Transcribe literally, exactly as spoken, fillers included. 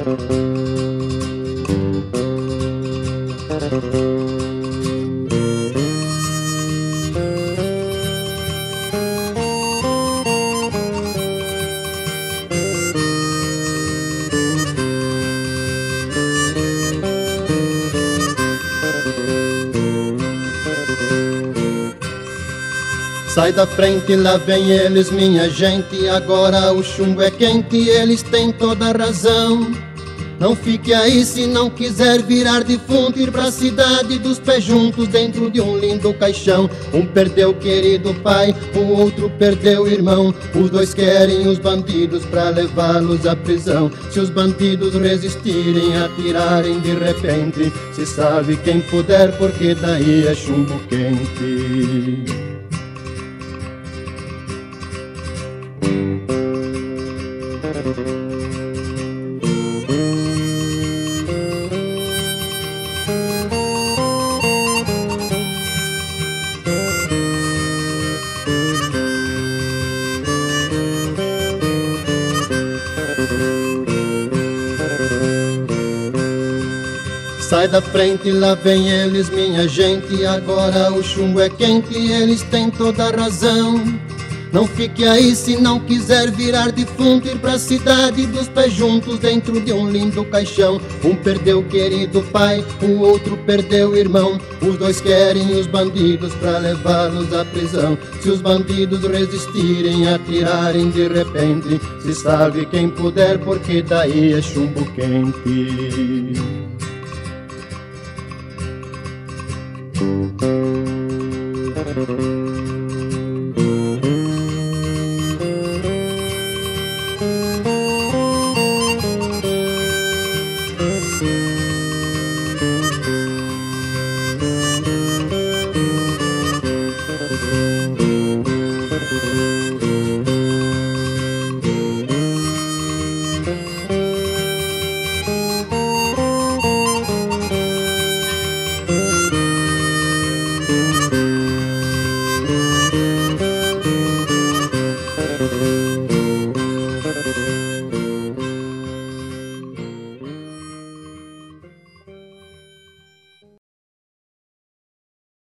Sai da frente, lá vem eles, minha gente. Agora o chumbo é quente, eles têm toda a razão. Não fique aí se não quiser virar defunto, ir pra cidade dos pés juntos dentro de um lindo caixão. Um perdeu o querido pai, o outro perdeu o irmão. Os dois querem os bandidos pra levá-los à prisão. Se os bandidos resistirem, atirarem de repente, se sabe quem puder, porque daí é chumbo quente. Sai da frente, lá vem eles, minha gente. Agora o chumbo é quente, eles têm toda a razão. Não fique aí se não quiser virar defunto, ir pra cidade dos pés juntos dentro de um lindo caixão. Um perdeu o querido pai, o outro perdeu o irmão. Os dois querem os bandidos pra levá-los à prisão. Se os bandidos resistirem, atirarem de repente, se salve quem puder, porque daí é chumbo quente.